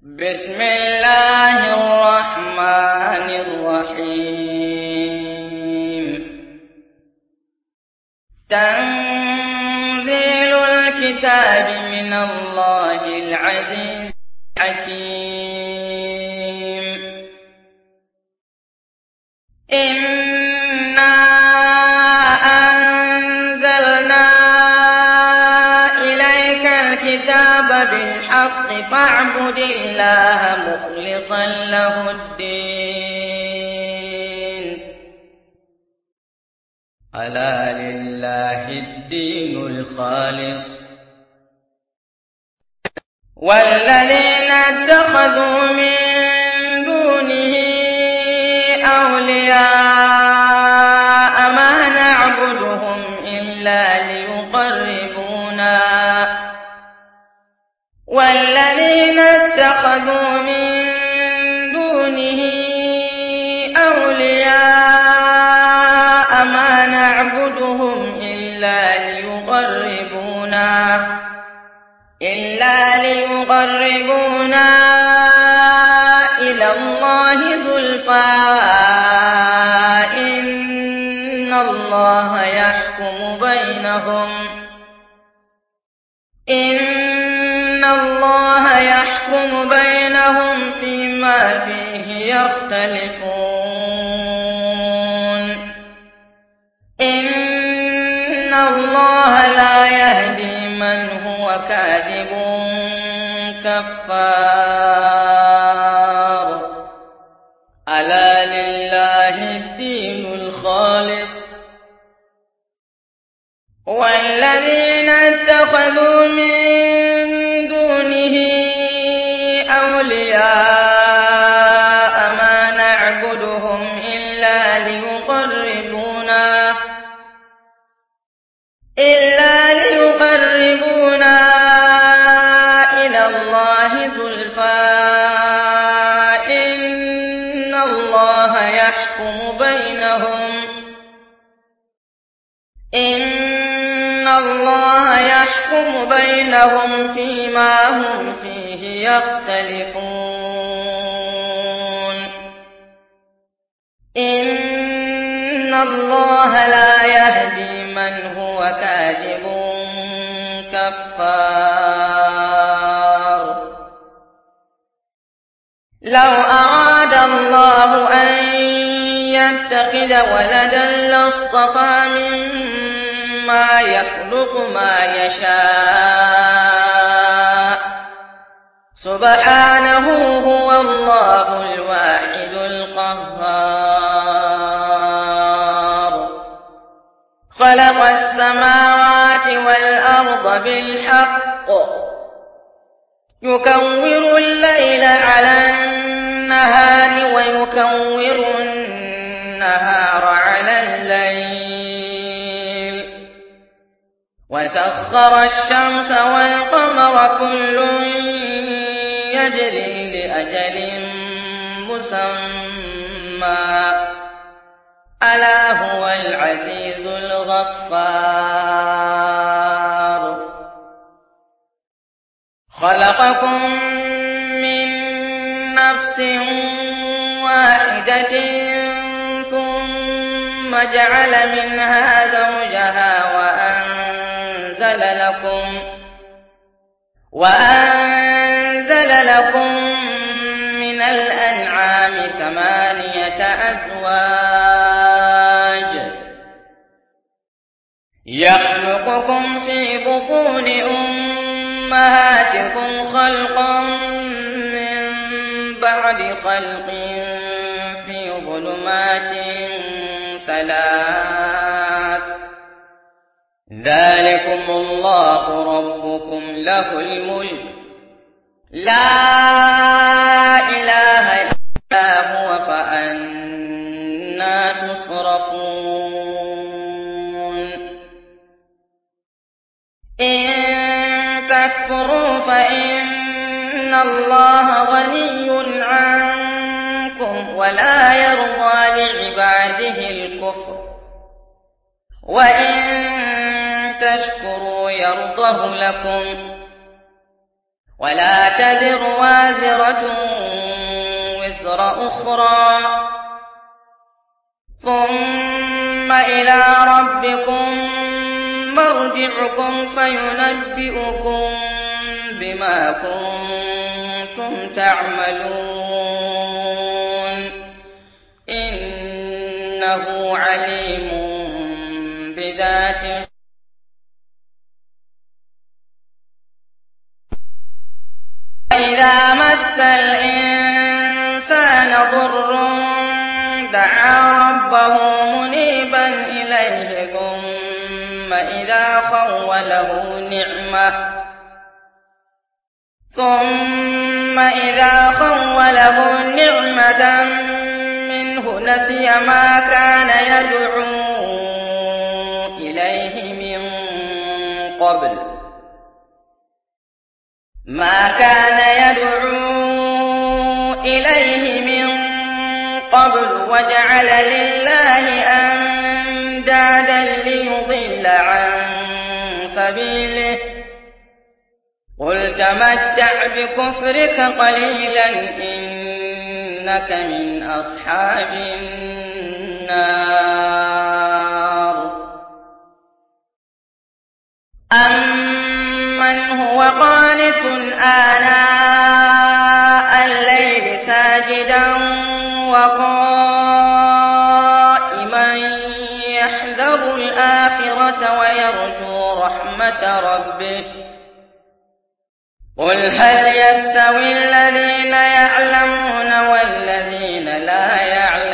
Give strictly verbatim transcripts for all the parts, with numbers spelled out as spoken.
بسم الله الرحمن الرحيم. تنزيل الكتاب من الله العزيز الحكيم. إنا أنزلنا إليك الكتاب بالحق فاعبد الله مخلصا له الدين. ألا لله الدين الخالص والذين اتخذوا من دونه أولياء ما نعبدهم إلا ليقربونا والذين اتخذوا من دونه أولياء ما نعبدهم إلا ليقربونا إلا ليقربونا إلى الله زلفى إن الله يحكم بينهم إن الله يحكم بينهم فيما فيه يختلفون. إن الله لا يهدي من هو كاذب كفار. ألا لله الدين الخالص والذين اتخذوا من دونه أولياء ما نعبدهم إلا ليقربونا إلا ليقربونا إلى الله زلفى إن الله يحكم بينهم إن الله يحكم بينهم فيما هم فيه يختلفون. إن الله لا يهدي من هو كاذب كفار. لو أراد الله أن يتخذ ولدا لاصطفى مما يخلق ما يشاء سبحانه هو الله الواحد القهار. خلق السماوات والأرض بالحق يكور الليل على النهار ويكور النهار على الليل وسخر الشمس والقمر كل يجري لأجل مسمى ألا هو العزيز الغفار. خلقكم من نفس واحدة ثم جعل منها زوجها وأنزل لكم وأنزل لكم من الأنعام ثمانية أزواج يخلقكم في بطون أمهاتكم خلقا من بعد خلق في ظلمات ثلاث ذلكم الله ربكم له الملك لا إله إلا هو فأنى تصرفون. إن تكفروا فإن الله غني عنكم ولا يرضى لعباده الكفر وإن تشكروا يرضه لكم ولا تزر وازرة وزر أخرى ثم إلى ربكم مرجعكم فينبئكم بما كنتم تعملون إنه عليم بذات الصدور. إذا مس الإنسان ضر دعا ربه منيبا إليه ثم إذا خوله نعمة ثم إذا خوله نعمة منه نسي ما كان يدعو إليه من قبل ما كان يدعو إليه من قبل وجعل لله أندادا ليضل عن سبيله قل تمتع بكفرك قليلا إنك من أصحاب النار. أمن هو قانت آناء الليل ساجدا وقائما يحذر الآخرة ويرجو رحمة ربه قل هل يستوي الذين يعلمون والذين لا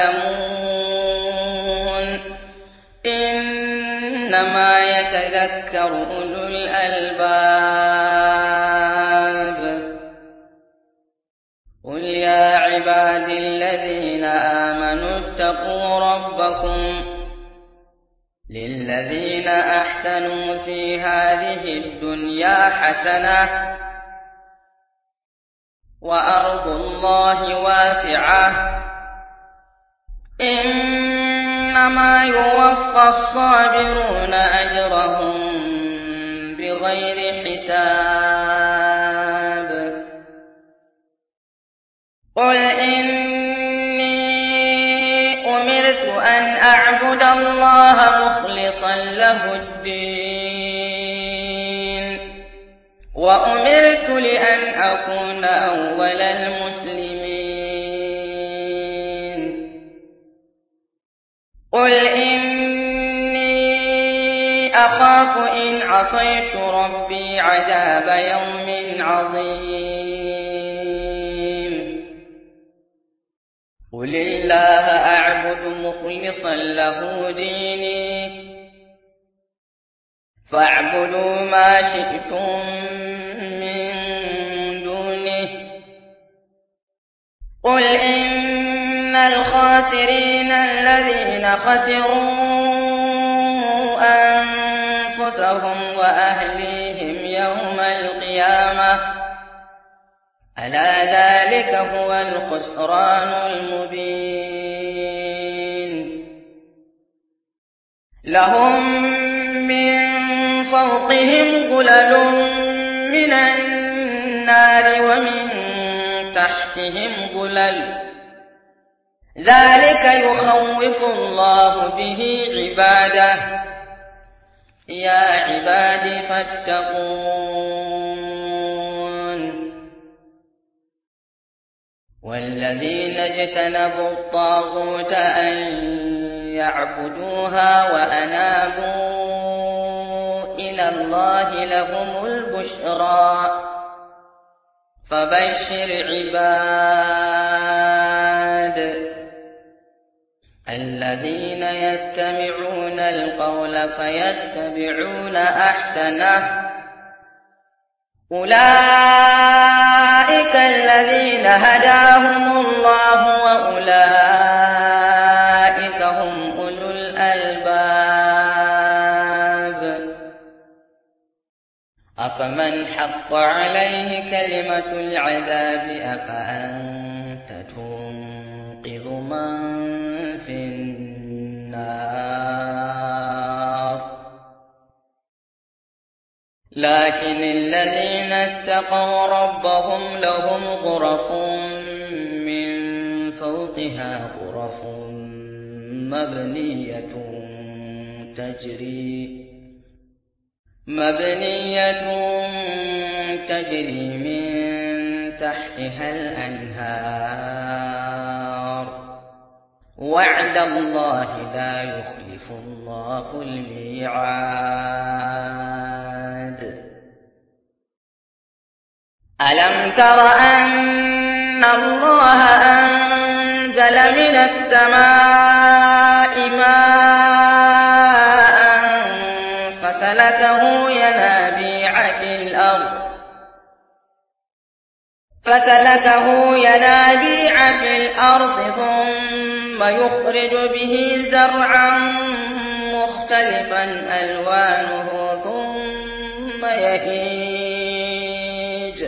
يعلمون إنما يتذكر أولو الألباب. قل يا عبادي الذين آمنوا اتقوا ربكم للذين أحسنوا في هذه الدنيا حسنة وأرض الله واسعة إنما يوفى الصابرون أجرهم بغير حساب. قل إني أمرت أن أعبد الله مخلصا له الدين وأمرت لأن أكون أول المسلمين. قل إني أخاف إن عصيت ربي عذاب يوم عظيم. قل الله أعبد مخلصا له ديني فاعبدوا ما شئتم من دونه. قل إن الخاسرين الذين خسروا أنفسهم وأهليهم يوم القيامة ألا ذلك هو الخسران المبين. لهم من فوقهم ظلل من النار ومن تحتهم ظلل ذلك يخوف الله به عباده يا عبادي فاتقون. والذين اجتنبوا الطاغوت أن يعبدوها وأنابوا إلى الله لهم البشرى فبشر عباد الذين يستمعون القول فيتبعون أحسنه أولئك الذين هداهم الله وأولئك هم أولو الألباب. أفمن حق عليه كلمة العذاب أفأنت تنقذ من في النار لكن الذين اتقوا ربهم لهم غرف من فوقها غرف مبنية تجري مبنية تجري من تحتها الأنهار وعد الله لا يخلف الله الميعاد. ألم تر أن الله أنزل من السماء ماء فسلكه ينابيع في الأرض فسلكه ينابيع في الأرض ثم يخرج به زرعا مختلفا ألوانه ثم يهيج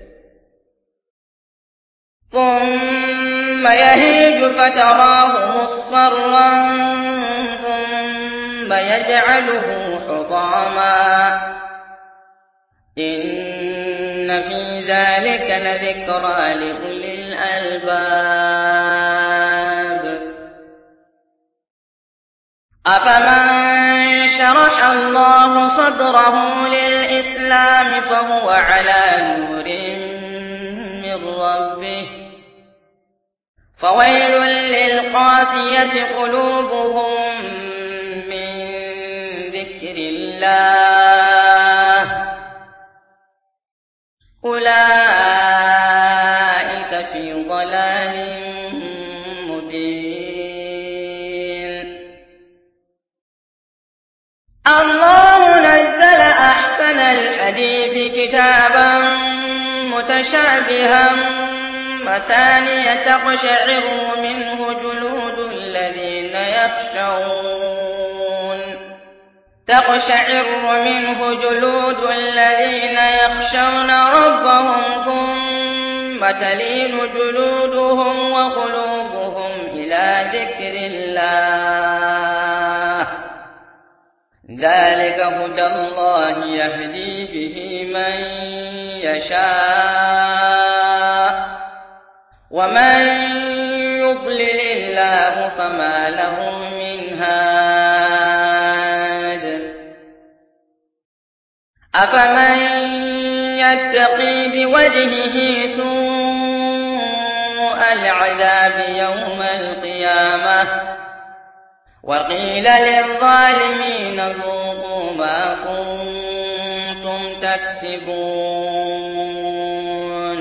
ثم يهيج فتراه مصفرا ثم يجعله حطاما إن في ذلك لذكرى لأولي الألباب. أفمن شرح الله صدره للإسلام فهو على نور من ربه فويل للقاسية قلوبهم من ذكر الله أولئك في ضلال مبين. الله نزل أحسن الحديث كتابا متشابها مثانية تقشعر منه جلود الذين يخشون تقشعر منه جلود الذين يخشون ربهم ثم تلين جلودهم وقلوبهم إلى ذكر الله ذلك هدى الله يهدي به من يشاء ومن يضلل الله فما له من هاد. أفمن يتقي بوجهه سوء العذاب يوم القيامة وقيل للظالمين ذوقوا ما كنتم تكسبون.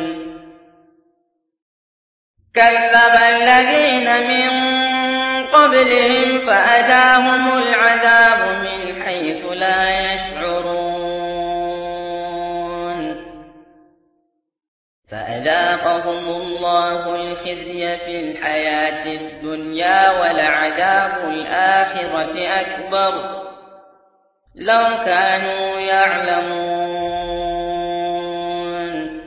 كذب الذين من قبلهم فأتاهم العذاب من حيث لا يشعرون فأذاقهم الله الخزي في الحياة الدنيا ولعذاب الآخرة أكبر لو كانوا يعلمون.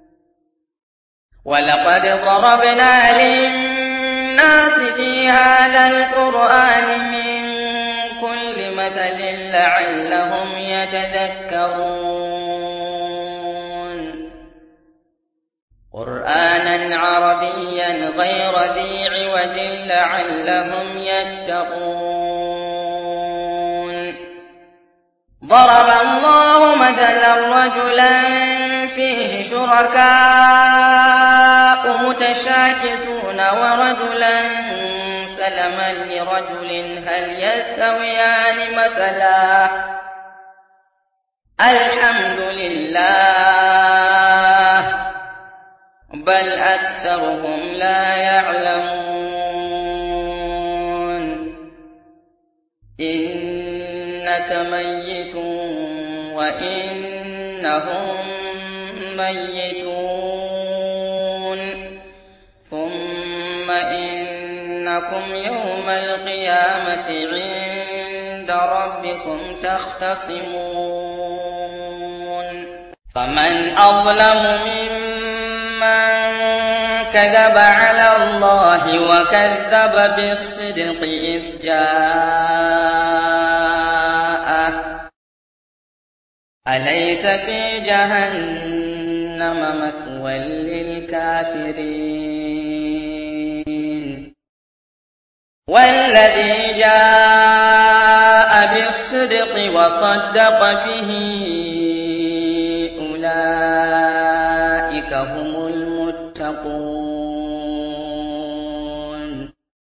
ولقد ضربنا للناس في هذا القرآن من كل مثل لعلهم يتذكرون قرآنا عربيا غير ذي عوج لعلهم يتقون. ضرب الله مثلا رجلا فيه شركاء متشاكسون ورجلا سلما لرجل هل يستويان مثلا الحمد لله بل أكثرهم لا يعلمون. إنك ميت وإنهم ميتون ثم إنكم يوم القيامة عند ربكم تختصمون. فمن أظلم ممن كذب على الله وكذب بالصدق إذ جاءه أليس في جهنم مثوى للكافرين والذي جاء بالصدق وصدق به أولئك هم المتقون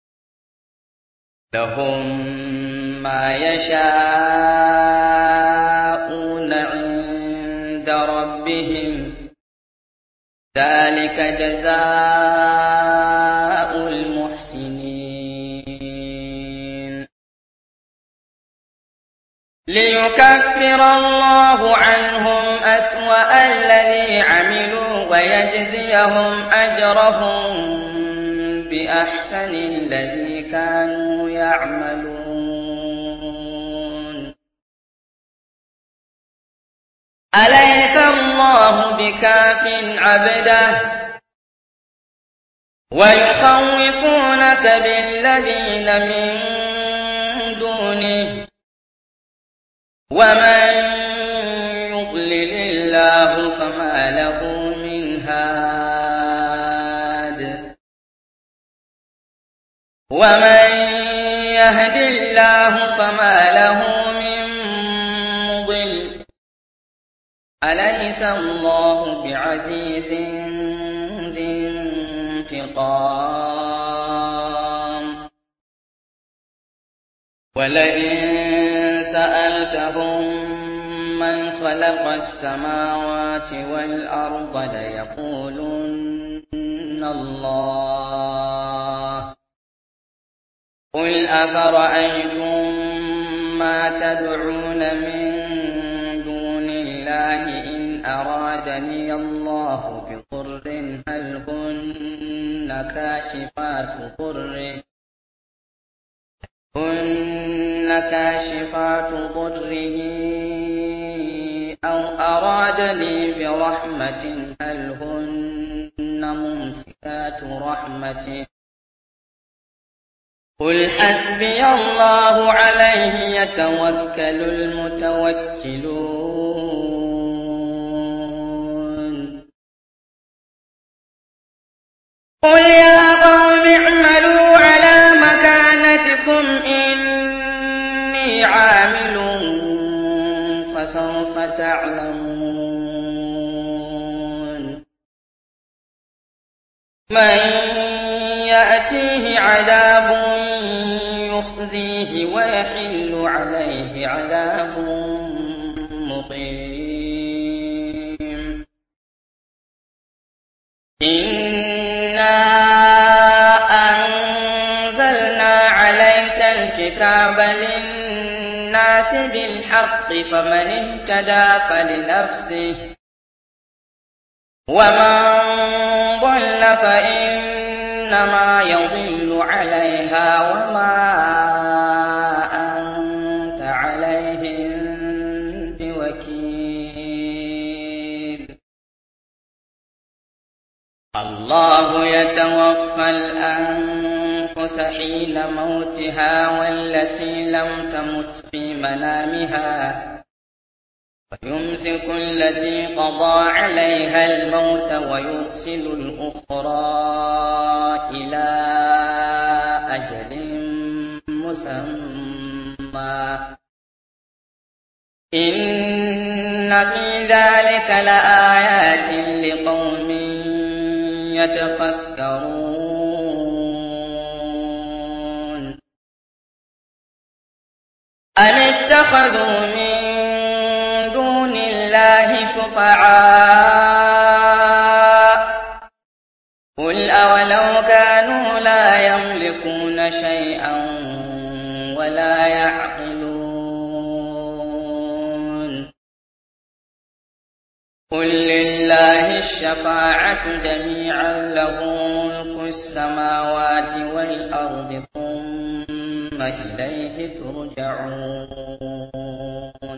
لهم ما يشاءون عند ربهم ذلك جزاء المحسنين ليكفر الله عنهم أسوأ الذي عملوا ويجزيهم أجرهم بأحسن الذي كانوا يعملون أليس الله بكاف عبده ويخوفونك بالذين من دونه ومن يضلل الله فما له من هاد ومن يهد الله فما له من مضل أليس الله بعزيز ذي انتقام ولئن سألتهم من خلق السماوات والأرض ليقولن الله قل أفرأيتم ما تدعون من دون الله إن أرادني الله بضر هل هن كاشفات ضره هن كاشفات ضره أو أرادني برحمة هل هن ممسكات رحمته قل حسبي الله عليه يتوكل المتوكلون قل يا قوم اعملوا على مكانتكم إني عامل فسوف تعلمون من يأتيه عذاب يخزيه ويحل عليه عذاب مقيم إنا أنزلنا عليك الكتاب للناس بالحق فمن اهتدى فلنفسه ومن ضل فإنما يضل عليها وما أنت عليهم بوكيل الله يتوفى الأنفس حين موتها والتي لم تمت في منامها ويمسك التي قضى عليها الموت ويرسل الأخرى إلى أجل مسمى إن في ذلك لآيات لقوم يتفكرون أم اتخذوا من دون الله شفعاء قل أولو كانوا لا يملكون شيئا ولا يعقلون قل لله الشفاعة جميعا له ملك السماوات والأرض ثم إليه ترجعون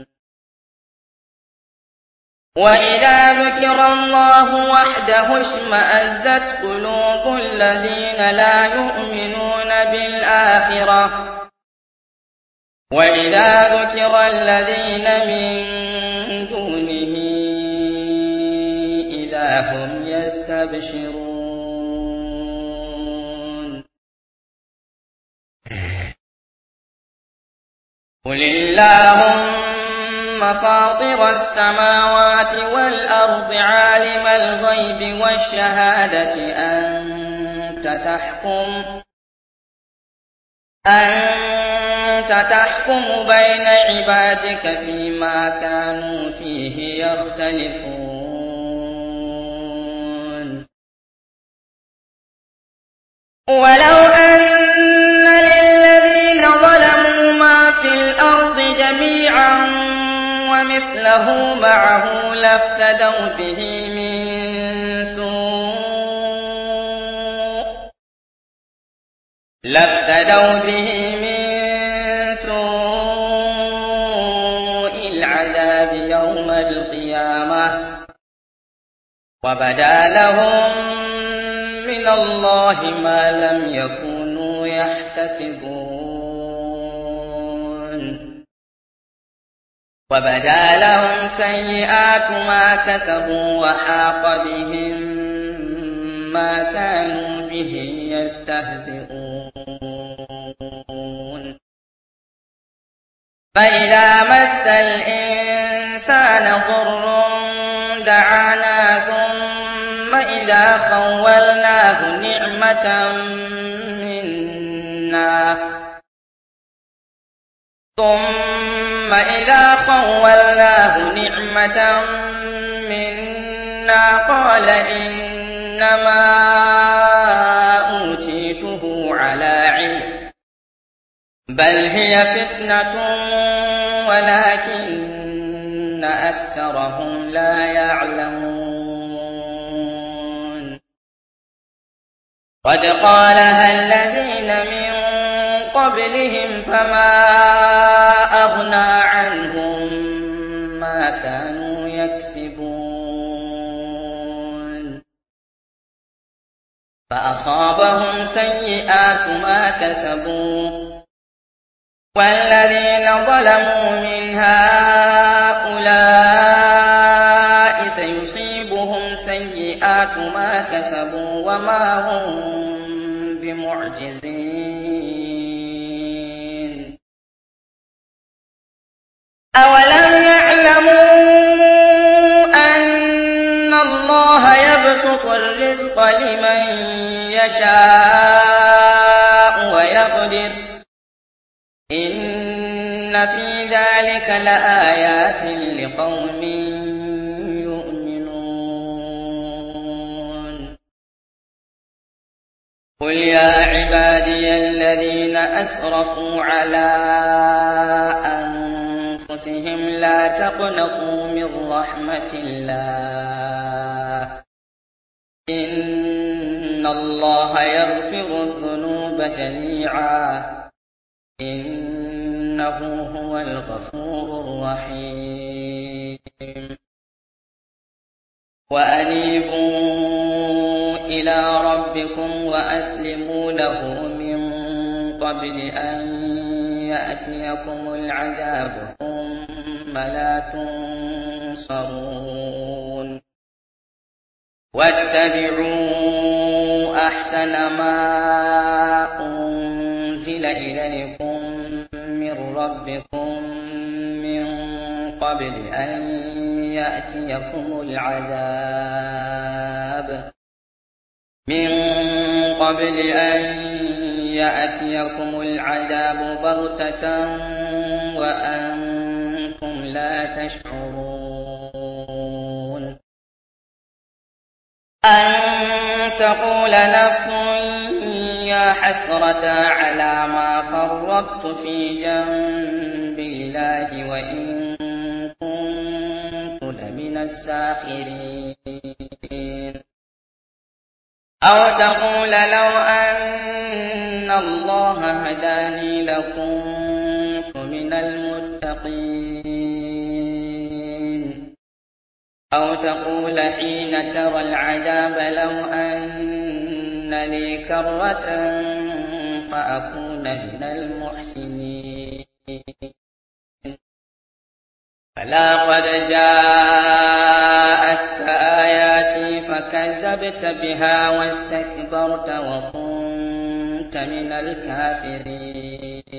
وإذا ذكر الله وحده اشمأزت قلوب الذين لا يؤمنون بالآخرة وإذا ذكر الذين من دونه يستبشرون قل اللهم فاطر السماوات والأرض عالم الغيب والشهادة أنت تحكم أنت تحكم بين عبادك فيما كانوا فيه يختلفون ولو أن للذين ظلموا ما في الأرض جميعا ومثله معه لافتدوا به من سوء لافتدوا به من سوء العذاب يوم القيامة وبدا لهم من الله ما لم يكونوا يحتسبون وبدا لهم سيئات ما كسبوا وحاق بهم ما كانوا به يستهزئون فإذا مس الإنسان ضر دعانا ثم إذا خولناه نعمة منا ثم إذا خولناه نعمة منا قال إنما أوتيته على علم بل هي فتنة ولكن أكثرهم لا يعلمون قد قالها الذين من قبلهم فما أغنى عنهم ما كانوا يكسبون فأصابهم سيئات ما كسبوا والذين ظلموا من هؤلاء سيصيبهم سيئات ما كسبوا وما هم بمعجزين أولم يعلموا أن الله يبسط الرزق لمن يشاء ويقدر إن في ذلك لآيات لقوم يؤمنون قل يا عبادي الذين أسرفوا على أنفسهم لا تقنطوا من رحمة الله إن الله يغفر الذنوب جميعا إنه هو الغفور الرحيم وأنيبوا إلى ربكم وأسلموا له من قبل أن يأتيكم العذاب ثم لا تنصرون واتبعوا أحسن ما أنزل إليكم من ربكم من قبل أن يأتيكم العذاب من قبل أن يأتيكم العذاب بغتة وأنتم لا تشعرون أن تقول نفس يا حسرة على ما فرطت في جنب الله وإن كنت لمن الساخرين أو تقول لو أن الله هداني لكنت من المتقين أو تقول حين ترى العذاب لو أن لي كرة فأكون من المحسنين فلا قد جاءتك آياتي فكذبت وكذبت بها واستكبرت وكنت من الكافرين.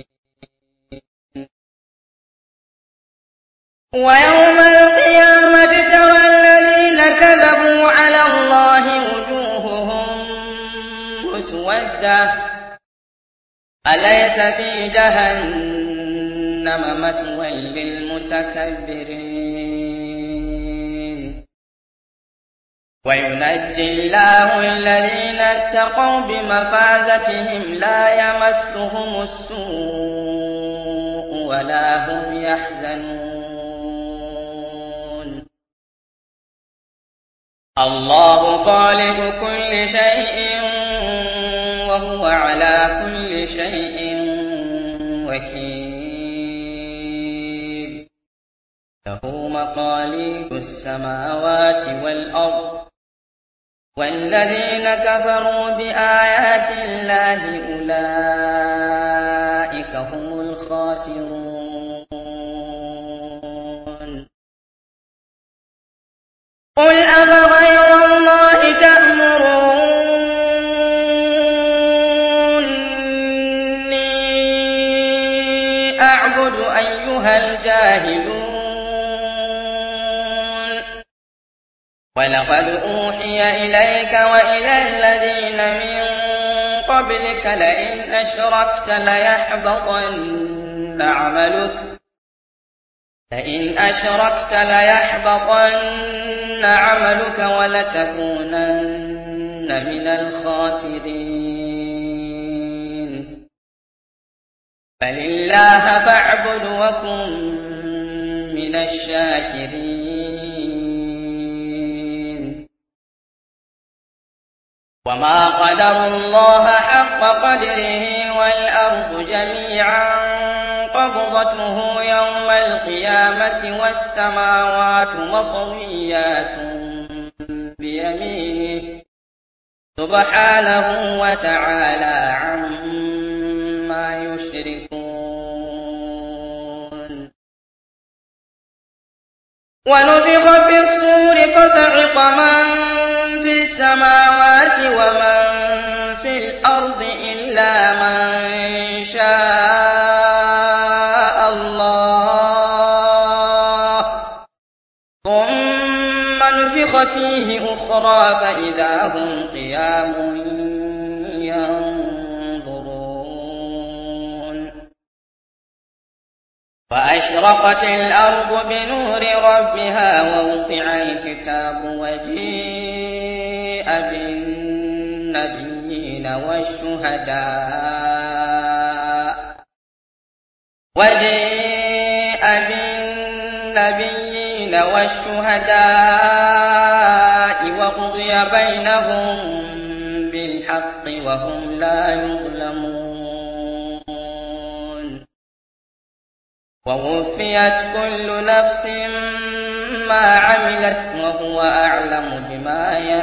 ويوم القيامة ترى الذين كذبوا على الله وجوههم مسودة أليس في جهنم مثوى للمتكبرين. وينجي الله الذين اتقوا بمفازتهم لا يمسهم السوء ولا هم يحزنون. الله خالق كل شيء وهو على كل شيء وكيل. له مقاليد السماوات والأرض والذين كفروا بآيات الله أولئك هم الخاسرون. قل أفغير الله تأمروني أعبد أيها الجاهلون. ولقد أوحي إليك وإلى الذين من قبلك لئن أشركت ليحبطن عملك لئن أشركت ليحبطن عملك ولتكونن من الخاسرين. فلله فاعبد وكن من الشاكرين. وما قدروا الله حق قدره والأرض جميعا قبضته يوم القيامة والسماوات مطويات بيمينه سبحانه وتعالى عما يشركون. ونفخ في الصور فصعق من في السماوات ومن في الأرض إلا من شاء الله ثم نفخ فيه أخرى فإذا هم قيام ينظرون. وأشرقت الأرض بنور ربها ووضع الكتاب وجيء بالنبيين والشهداء وجيء بالنبيين والشهداء وقضي بينهم بالحق وهم لا يظلمون. ووفيت كل نفس ما عملت وهو أعلم بما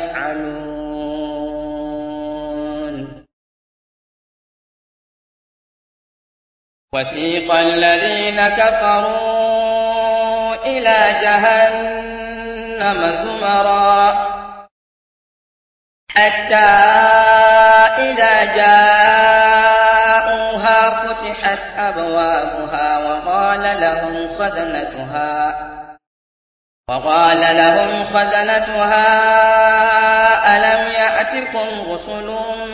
يفعلون. وسيق الذين كفروا إلى جهنم زمرا حتى إذا جاءوها فتحت أبوابها وقال لهم خزنتها وقال لهم خزنتها ألم يأتكم رسل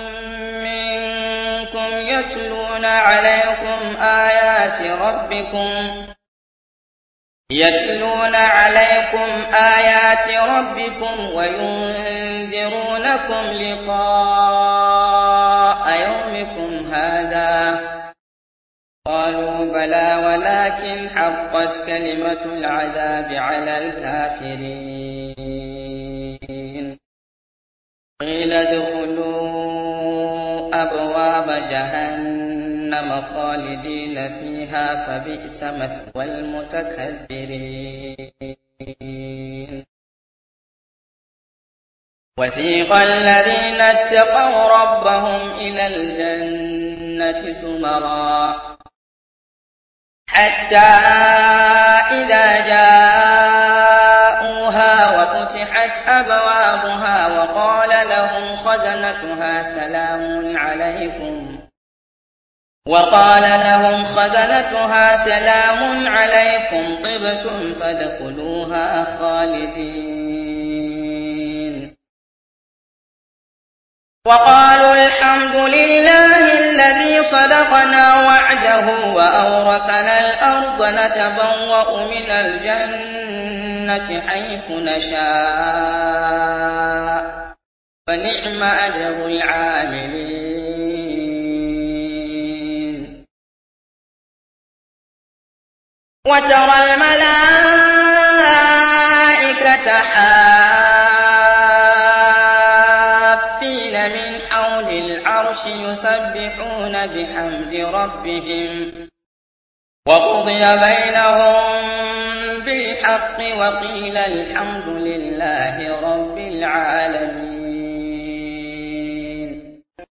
منكم يتلون عليكم آيات ربكم يتلون عليكم آيات ربكم وينذرونكم لقاء يومكم هذا قالوا بلى ولكن حقت كلمة العذاب على الكافرين. قيل ادخلوا أبواب جهنم خالدين فيها فبئس مثوى المتكبرين. وسيق الذين اتقوا ربهم إلى الجنة زمرا حتى إذا جاءوها وفتحت أبوابها وقال لهم خزنتها سلام عليكم وقال لهم خزنتها سلام عليكم طبتم فادخلوها خالدين وقالوا الحمد لله الذي صدقنا وعده وأورثنا الأرض نتبوأ من الجنة حيث نشاء فنعم أجر العاملين وترى الملائكة حافين من حول العرش يسبحون بحمد ربهم وقضي بينهم بالحق وقيل الحمد لله رب العالمين